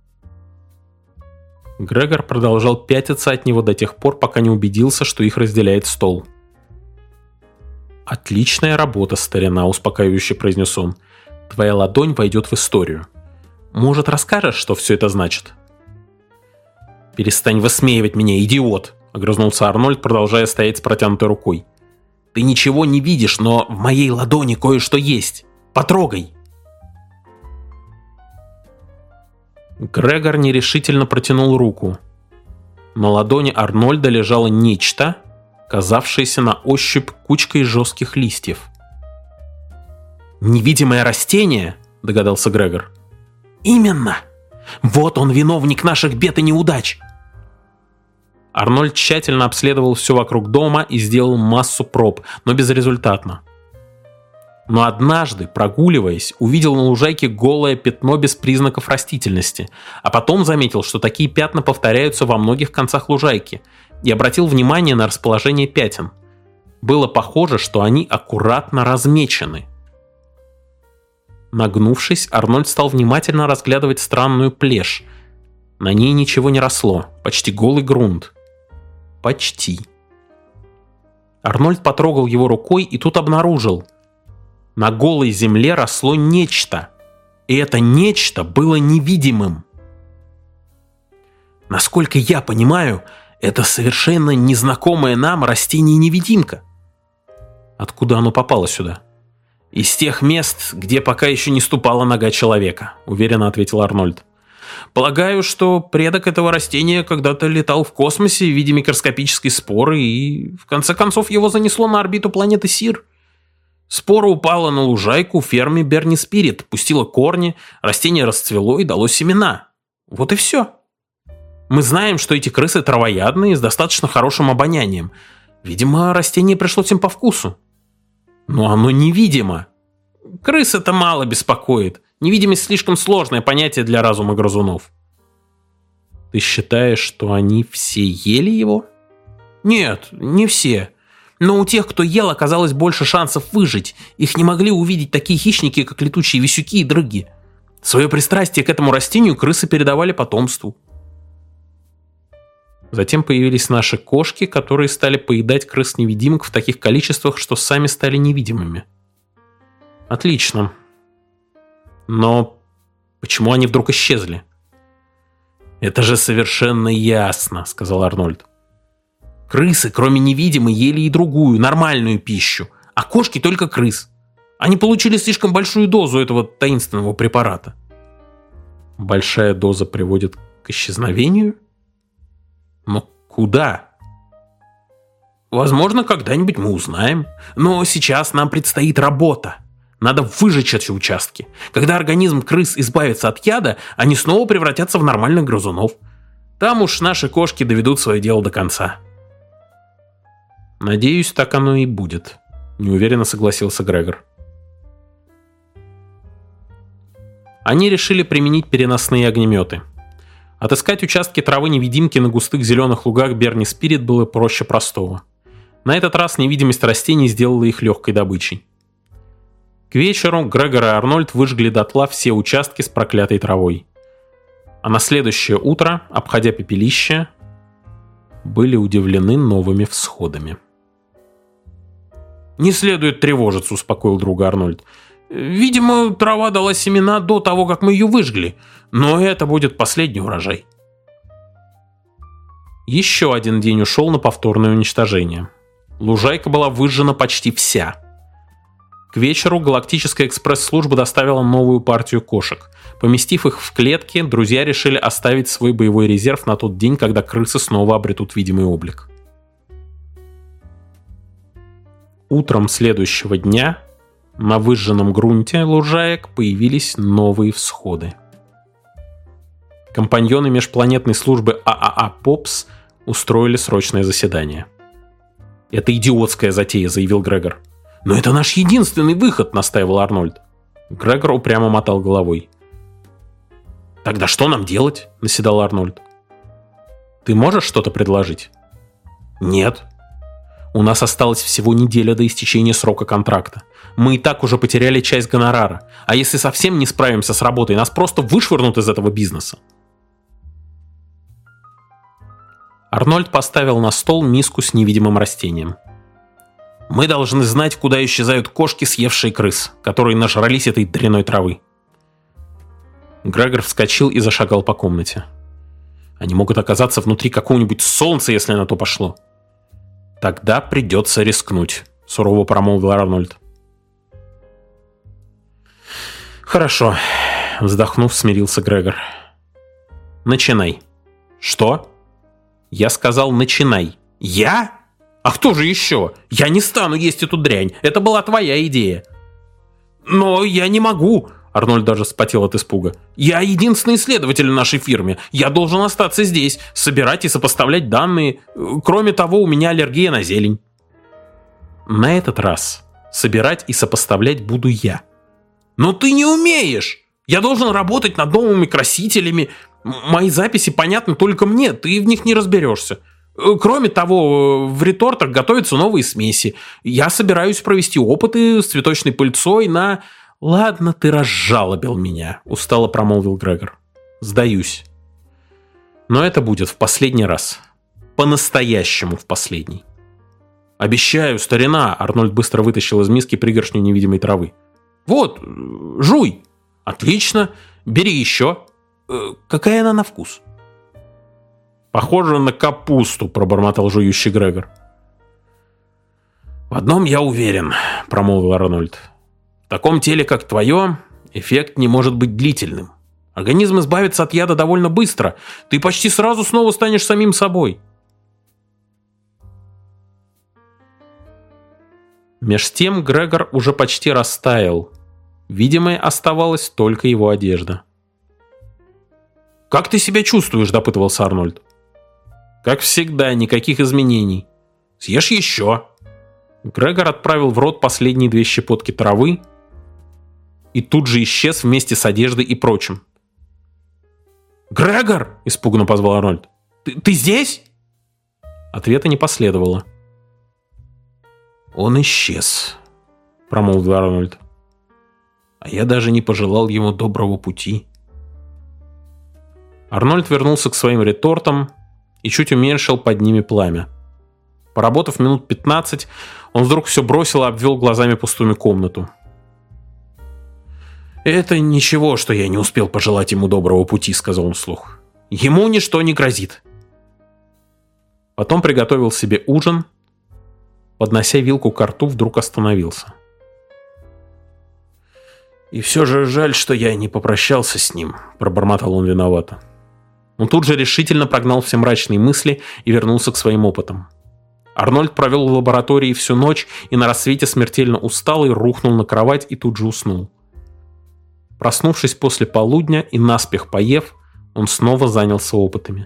A: Грегор продолжал пятиться от него до тех пор, пока не убедился, что их разделяет стол. «Отличная работа, старина», — успокаивающе произнес он. «Твоя ладонь войдет в историю. Может, расскажешь, что все это значит?»
B: «Перестань высмеивать меня, идиот!» — огрызнулся Арнольд, продолжая стоять с протянутой рукой. «Ты ничего не видишь, но в моей ладони кое-что есть. Потрогай!»
A: Грегор нерешительно протянул руку. На ладони Арнольда лежало нечто, казавшееся на ощупь кучкой жестких листьев.
B: «Невидимое растение?» — догадался Грегор.
A: «Именно! Вот он, виновник наших бед и неудач!» Арнольд тщательно обследовал все вокруг дома и сделал массу проб, но безрезультатно. Но однажды, прогуливаясь, увидел на лужайке голое пятно без признаков растительности, а потом заметил, что такие пятна повторяются во многих концах лужайки, и обратил внимание на расположение пятен. Было похоже, что они аккуратно размечены. Нагнувшись, Арнольд стал внимательно разглядывать странную плешь. На ней ничего не росло, почти голый грунт. Почти. Арнольд потрогал его рукой и тут обнаружил. На голой земле росло нечто. И это нечто было невидимым.
B: «Насколько я понимаю, это совершенно незнакомое нам растение-невидимка».
A: «Откуда оно попало сюда?»
B: «Из тех мест, где пока еще не ступала нога человека», — уверенно ответил Арнольд. «Полагаю, что предок этого растения когда-то летал в космосе в виде микроскопической споры, и в конце концов его занесло на орбиту планеты Сир. Спора упала на лужайку в ферме Берни Спирит, пустила корни, растение расцвело и дало семена. Вот и все. Мы знаем, что эти крысы травоядные с достаточно хорошим обонянием. Видимо, растение пришлось им по вкусу. Но оно невидимо. Крыс это мало беспокоит. Невидимость слишком сложное понятие для разума грызунов».
A: «Ты считаешь, что они все ели его?»
B: «Нет, не все. Но у тех, кто ел, оказалось больше шансов выжить. Их не могли увидеть такие хищники, как летучие висюки и дрыги. Свое пристрастие к этому растению крысы передавали потомству».
A: Затем появились наши кошки, которые стали поедать крыс-невидимок в таких количествах, что сами стали невидимыми. Отлично. Но почему они вдруг исчезли?
B: «Это же совершенно ясно», — сказал Арнольд. «Крысы, кроме невидимой, ели и другую, нормальную пищу, а кошки только крыс. Они получили слишком большую дозу этого таинственного препарата».
A: «Большая доза приводит к исчезновению?
B: Но куда?» «Возможно, когда-нибудь мы узнаем. Но сейчас нам предстоит работа. Надо выжечь эти участки. Когда организм крыс избавится от яда, они снова превратятся в нормальных грызунов. Там уж наши кошки доведут свое дело до конца».
A: «Надеюсь, так оно и будет», — неуверенно согласился Грегор. Они решили применить переносные огнеметы. Отыскать участки травы-невидимки на густых зеленых лугах Берни Спирит было проще простого. На этот раз невидимость растений сделала их легкой добычей. К вечеру Грегор и Арнольд выжгли дотла все участки с проклятой травой. А на следующее утро, обходя пепелище, были удивлены новыми всходами.
B: «Не следует тревожиться», — успокоил друга Арнольд. Видимо, трава дала семена до того, как мы ее выжгли, но это будет последний урожай.
A: Еще один день ушел на повторное уничтожение. Лужайка была выжжена почти вся. К вечеру галактическая экспресс-служба доставила новую партию кошек. Поместив их в клетки, друзья решили оставить свой боевой резерв на тот день, когда крысы снова обретут видимый облик. Утром следующего дня на выжженном грунте лужаек появились новые всходы. Компаньоны межпланетной службы ААА «Попс» устроили срочное заседание. «Это идиотская затея», — заявил Грегор.
B: «Но это наш единственный выход», — настаивал Арнольд.
A: Грегор упрямо мотал головой.
B: «Тогда что нам делать?» — наседал Арнольд.
A: «Ты можешь что-то предложить?»
B: «Нет».
A: «У нас осталась всего неделя до истечения срока контракта. Мы и так уже потеряли часть гонорара. А если совсем не справимся с работой, нас просто вышвырнут из этого бизнеса». Арнольд поставил на стол миску с невидимым растением.
B: «Мы должны знать, куда исчезают кошки, съевшие крыс, которые нажрались этой дрянной травы».
A: Грегор вскочил и зашагал по комнате.
B: «Они могут оказаться внутри какого-нибудь солнца, если на то пошло».
A: «Тогда придется рискнуть», — сурово промолвил Арнольд. «Хорошо», — вздохнув, смирился Грегор. «Начинай».
B: «Что?»
A: «Я сказал, начинай».
B: «Я? А кто же еще? Я не стану есть эту дрянь. Это была твоя идея». «Но я не могу». Арнольд даже вспотел от испуга. «Я единственный исследователь в нашей фирме. Я должен остаться здесь, собирать и сопоставлять данные. Кроме того, у меня аллергия на зелень».
A: «На этот раз собирать и сопоставлять буду я».
B: «Но ты не умеешь! Я должен работать над новыми красителями. Мои записи понятны только мне, ты в них не разберешься. Кроме того, в ретортах готовятся новые смеси. Я собираюсь провести опыты с цветочной пыльцой на...»
A: «Ладно, ты разжалобил меня», — устало промолвил Грегор. «Сдаюсь. Но это будет в последний раз. По-настоящему в последний».
B: «Обещаю, старина», —
A: Арнольд быстро вытащил из миски пригоршню невидимой травы.
B: «Вот, жуй. Отлично. Бери еще. Какая она на вкус?»
A: «Похоже на капусту», — пробормотал жующий Грегор.
B: «В одном я уверен», — промолвил Арнольд. «В таком теле, как твое, эффект не может быть длительным. Организм избавится от яда довольно быстро. Ты почти сразу снова станешь самим собой».
A: Меж тем Грегор уже почти растаял. Видимой оставалась только его одежда.
B: «Как ты себя чувствуешь?» – допытывался Арнольд.
A: «Как всегда, никаких изменений».
B: «Съешь еще».
A: Грегор отправил в рот последние 2 щепотки травы и тут же исчез вместе с одеждой и прочим.
B: «Грегор!» – испуганно позвал Арнольд. «Ты здесь?»
A: Ответа не последовало.
B: «Он исчез», – промолвил Арнольд. «А я даже не пожелал ему доброго пути».
A: Арнольд вернулся к своим ретортам и чуть уменьшил под ними пламя. Поработав минут 15, он вдруг все бросил и обвел глазами пустую комнату.
B: «Это ничего, что я не успел пожелать ему доброго пути», — сказал он вслух. «Ему ничто не грозит».
A: Потом приготовил себе ужин. Поднося вилку к рту, вдруг остановился.
B: «И все же жаль, что я не попрощался с ним», — пробормотал он виновато.
A: Он тут же решительно прогнал все мрачные мысли и вернулся к своим опытам. Арнольд провел в лаборатории всю ночь и на рассвете смертельно усталый рухнул на кровать и тут же уснул. Проснувшись после полудня и наспех поев, он снова занялся опытами.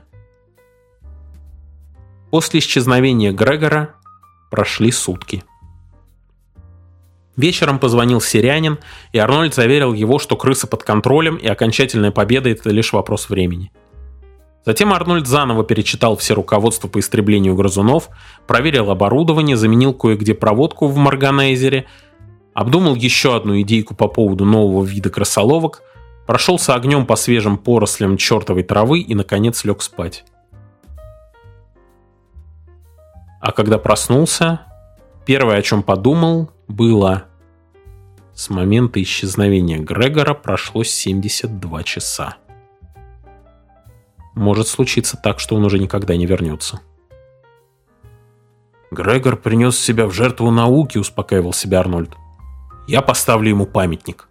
A: После исчезновения Грегора прошли сутки. Вечером позвонил сирянин, и Арнольд заверил его, что крыса под контролем и окончательная победа – это лишь вопрос времени. Затем Арнольд заново перечитал все руководства по истреблению грызунов, проверил оборудование, заменил кое-где проводку в Морганайзере, обдумал еще одну идейку по поводу нового вида крысоловок, прошелся огнем по свежим порослям чертовой травы и, наконец, лег спать. А когда проснулся, первое, о чем подумал, было: С момента исчезновения Грегора прошло 72 часа. Может случиться так, что он уже никогда не вернется. «Грегор принес себя в жертву науке», — успокаивал себя Арнольд. «Я поставлю ему памятник».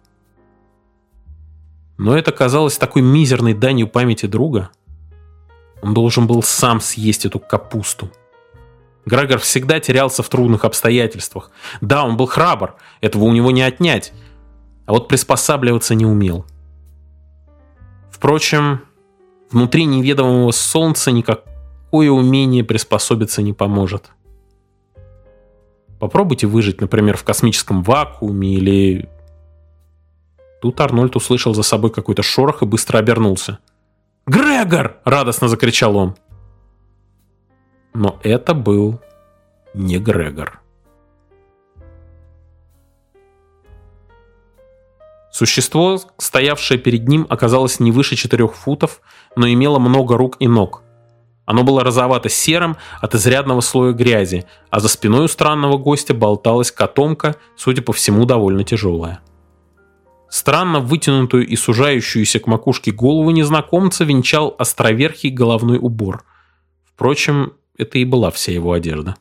A: Но это казалось такой мизерной данью памяти друга. Он должен был сам съесть эту капусту. Грегор всегда терялся в трудных обстоятельствах. Да, он был храбр, этого у него не отнять, а вот приспосабливаться не умел. Впрочем, внутри неведомого солнца никакое умение приспособиться не поможет. Попробуйте выжить, например, в космическом вакууме или... Тут Арнольд услышал за собой какой-то шорох и быстро обернулся. «Грегор!» — радостно закричал он. Но это был не Грегор. Существо, стоявшее перед ним, оказалось не выше 4 футов, но имело много рук и ног. Оно было розовато-серым от изрядного слоя грязи, а за спиной у странного гостя болталась котомка, судя по всему, довольно тяжелая. Странно вытянутую и сужающуюся к макушке голову незнакомца венчал островерхий головной убор. Впрочем, это и была вся его одежда.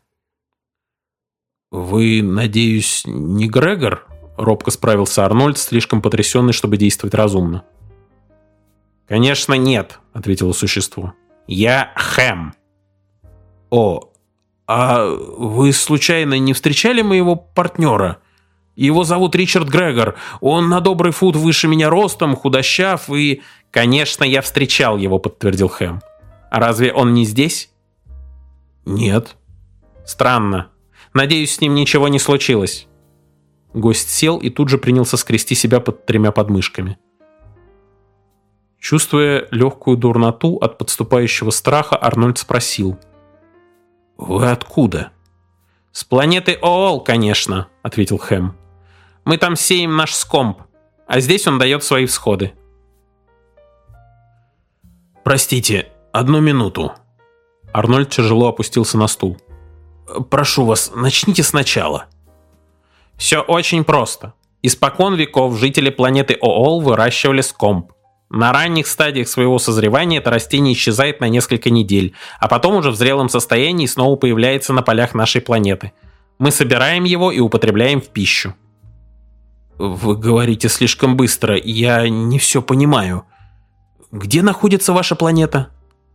A: «Вы, надеюсь, не Грегор?» — робко справился Арнольд, слишком потрясенный, чтобы действовать разумно. «Конечно нет», — ответило существо. «Я Хэм». «О, а вы случайно не встречали моего партнера? Его зовут Ричард Грегор. Он на добрый фут выше меня ростом, худощав и...» «Конечно, я встречал его», — подтвердил Хэм. «А разве он не здесь?» «Нет». «Странно. Надеюсь, с ним ничего не случилось». Гость сел и тут же принялся скрести себя под 3 подмышками. Чувствуя легкую дурноту от подступающего страха, Арнольд спросил. «Вы откуда?» «С планеты Оол, конечно», — ответил Хэм. «Мы там сеем наш скомб, а здесь он дает свои всходы». «Простите, 1 минуту». Арнольд тяжело опустился на стул. «Прошу вас, начните сначала». «Все очень просто. Испокон веков жители планеты Оол выращивали скомб. На ранних стадиях своего созревания это растение исчезает на несколько недель, а потом уже в зрелом состоянии снова появляется на полях нашей планеты. Мы собираем его и употребляем в пищу». «Вы говорите слишком быстро, я не все понимаю. Где находится ваша планета?»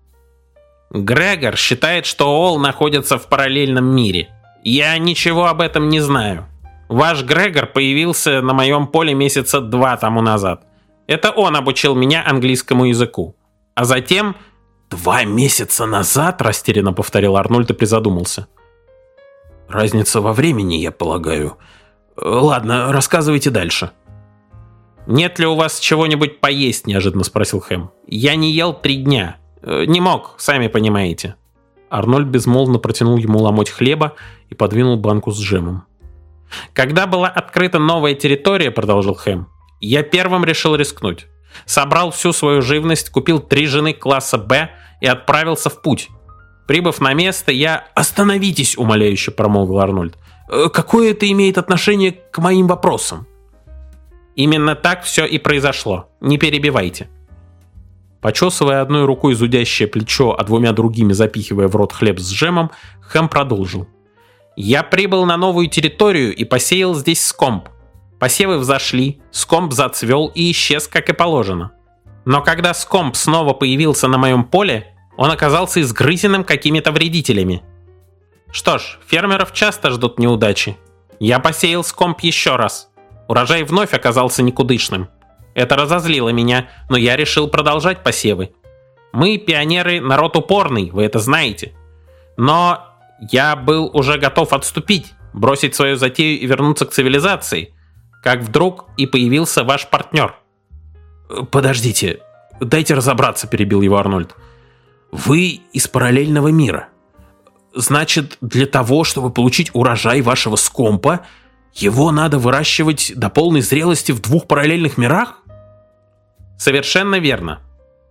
A: «Грегор считает, что Оол находится в параллельном мире. Я ничего об этом не знаю. Ваш Грегор появился на моем поле месяца 2 тому назад. Это он обучил меня английскому языку. А затем...» «2 месяца назад?» – растерянно повторил Арнольд и призадумался. «Разница во времени, я полагаю. Ладно, рассказывайте дальше». «Нет ли у вас чего-нибудь поесть?» – неожиданно спросил Хэм. «Я не ел 3 дня. Не мог, сами понимаете». Арнольд безмолвно протянул ему ломоть хлеба и подвинул банку с джемом. «Когда была открыта новая территория, — продолжил Хэм, — я первым решил рискнуть. Собрал всю свою живность, купил 3 жены класса «Б» и отправился в путь. Прибыв на место, я...» «Остановитесь!» — умоляюще промолвил Арнольд. «Какое это имеет отношение к моим вопросам?» «Именно так все и произошло. Не перебивайте». Почесывая одной рукой зудящее плечо, а 2 другими запихивая в рот хлеб с джемом, Хэм продолжил. «Я прибыл на новую территорию и посеял здесь скомб. Посевы взошли, скомб зацвел и исчез, как и положено. Но когда скомб снова появился на моем поле, он оказался изгрызенным какими-то вредителями. Что ж, фермеров часто ждут неудачи. Я посеял скомб еще раз. Урожай вновь оказался никудышным. Это разозлило меня, но я решил продолжать посевы. Мы, пионеры, народ упорный, вы это знаете. Но я был уже готов отступить, бросить свою затею и вернуться к цивилизации, как вдруг и появился ваш партнер». «Подождите, дайте разобраться», — перебил его Арнольд. «Вы из параллельного мира. Значит, для того, чтобы получить урожай вашего скомпа, его надо выращивать до полной зрелости в 2 параллельных мирах?» «Совершенно верно.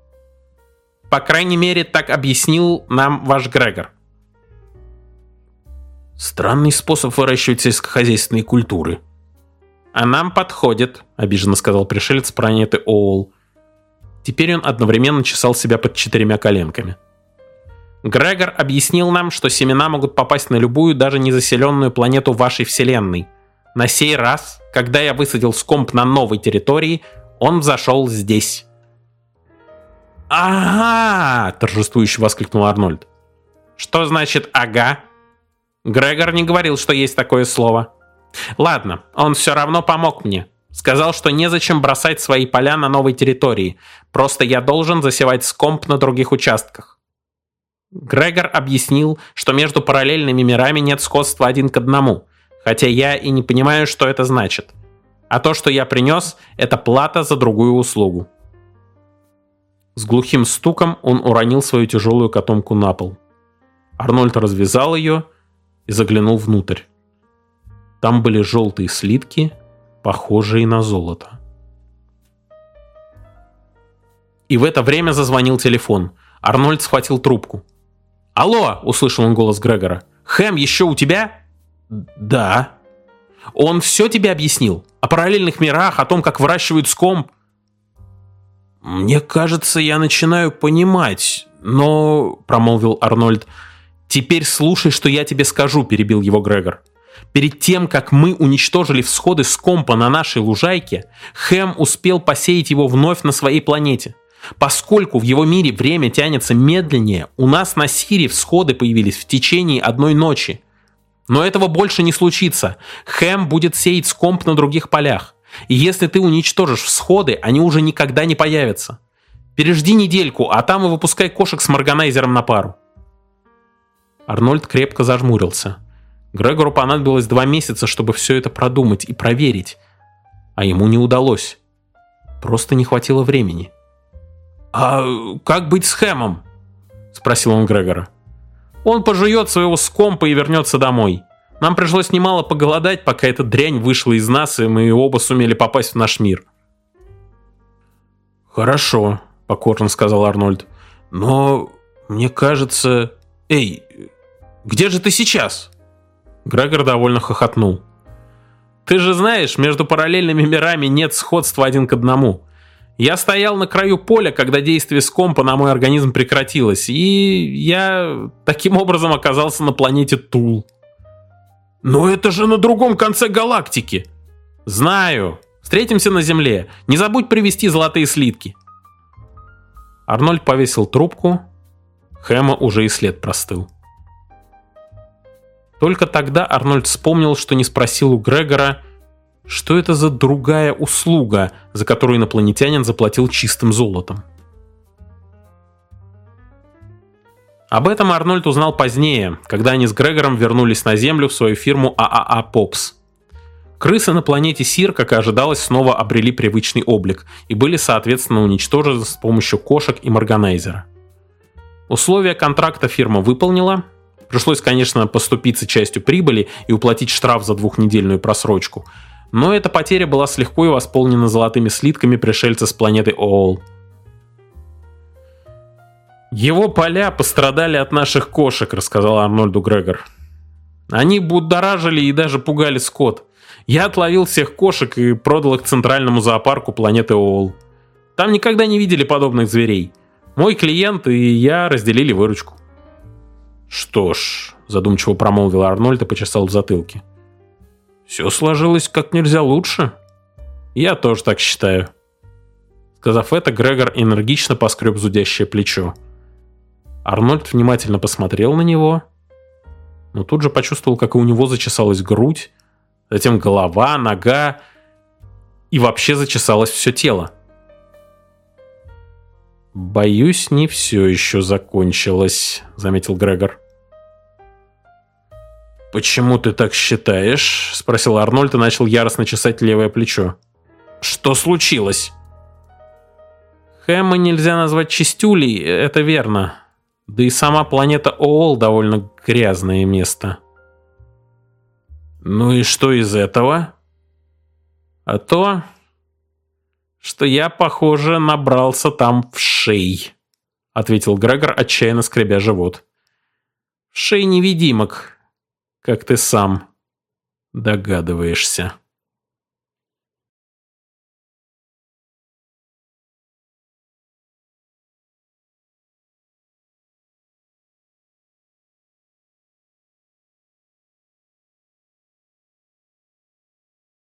A: По крайней мере, так объяснил нам ваш Грегор». «Странный способ выращивать сельскохозяйственные культуры». «А нам подходит», — обиженно сказал пришелец с планеты Оул. Теперь он одновременно чесал себя под 4 коленками. «Грегор объяснил нам, что семена могут попасть на любую, даже незаселенную планету вашей вселенной. На сей раз, когда я высадил скомп на новой территории, он взошел здесь». «Ага!» – торжествующе воскликнул Арнольд. «Что значит «ага»?» Грегор не говорил, что есть такое слово. Ладно, он все равно помог мне. Сказал, что незачем бросать свои поля на новой территории. Просто я должен засевать скомп на других участках. Грегор объяснил, что между параллельными мирами нет сходства 1:1, хотя я и не понимаю, что это значит. А то, что я принес, это плата за другую услугу. С глухим стуком он уронил свою тяжелую котомку на пол. Арнольд развязал ее и заглянул внутрь. Там были желтые слитки, похожие на золото. И в это время зазвонил телефон. Арнольд схватил трубку. «Алло!» – услышал он голос Грегора. «Хэм еще у тебя?» «Да». «Он все тебе объяснил? О параллельных мирах, о том, как выращивают скомп?» «Мне кажется, я начинаю понимать, но...» – промолвил Арнольд. «Теперь слушай, что я тебе скажу», – перебил его Грегор. «Перед тем, как мы уничтожили всходы скомпа на нашей лужайке, Хэм успел посеять его вновь на своей планете. Поскольку в его мире время тянется медленнее, у нас на Сире всходы появились в течение одной ночи. Но этого больше не случится. Хэм будет сеять скомп на других полях. И если ты уничтожишь всходы, они уже никогда не появятся. Пережди недельку, а там и выпускай кошек с морганайзером на пару». Арнольд крепко зажмурился. Грегору понадобилось 2 месяца, чтобы все это продумать и проверить. А ему не удалось. Просто не хватило времени. «А как быть с Хэмом?» – спросил он Грегора. «Он пожует своего скомпа и вернется домой. Нам пришлось немало поголодать, пока эта дрянь вышла из нас, и мы оба сумели попасть в наш мир». «Хорошо», – покорно сказал Арнольд. «Но мне кажется... Эй, где же ты сейчас?» Грегор довольно хохотнул. «Ты же знаешь, между параллельными мирами нет сходства 1:1. Я стоял на краю поля, когда действие скомпа на мой организм прекратилось, и я таким образом оказался на планете Тул». «Но это же на другом конце галактики!» «Знаю. Встретимся на Земле. Не забудь привезти золотые слитки». Арнольд повесил трубку. Хэма уже и след простыл. Только тогда Арнольд вспомнил, что не спросил у Грегора, что это за другая услуга, за которую инопланетянин заплатил чистым золотом. Об этом Арнольд узнал позднее, когда они с Грегором вернулись на Землю в свою фирму ААА Попс. Крысы на планете Сир, как и ожидалось, снова обрели привычный облик и были, соответственно, уничтожены с помощью кошек и морганайзера. Условия контракта фирма выполнила. Пришлось, конечно, поступиться частью прибыли и уплатить штраф за 2-недельную просрочку, но эта потеря была слегка и восполнена золотыми слитками пришельца с планеты Оул. «Его поля пострадали от наших кошек», — рассказал Арнольду Грегор. «Они будоражили и даже пугали скот. Я отловил всех кошек и продал их центральному зоопарку планеты Оул. Там никогда не видели подобных зверей. Мой клиент и я разделили выручку». «Что ж», — задумчиво промолвил Арнольд и почесал в затылке. «Все сложилось как нельзя лучше». «Я тоже так считаю». Сказав это, Грегор энергично поскреб зудящее плечо. Арнольд внимательно посмотрел на него, но тут же почувствовал, как и у него зачесалась грудь, затем голова, нога и вообще зачесалось все тело. «Боюсь, не все еще закончилось», — заметил Грегор. «Почему ты так считаешь?» — спросил Арнольд и начал яростно чесать левое плечо. «Что случилось?» «Хэма нельзя назвать чистюлей, это верно. Да и сама планета Оол довольно грязное место». «Ну и что из этого?» «А то, что я, похоже, набрался там вшей», — ответил Грегор, отчаянно скребя живот. «Вшей невидимок, как ты сам догадываешься».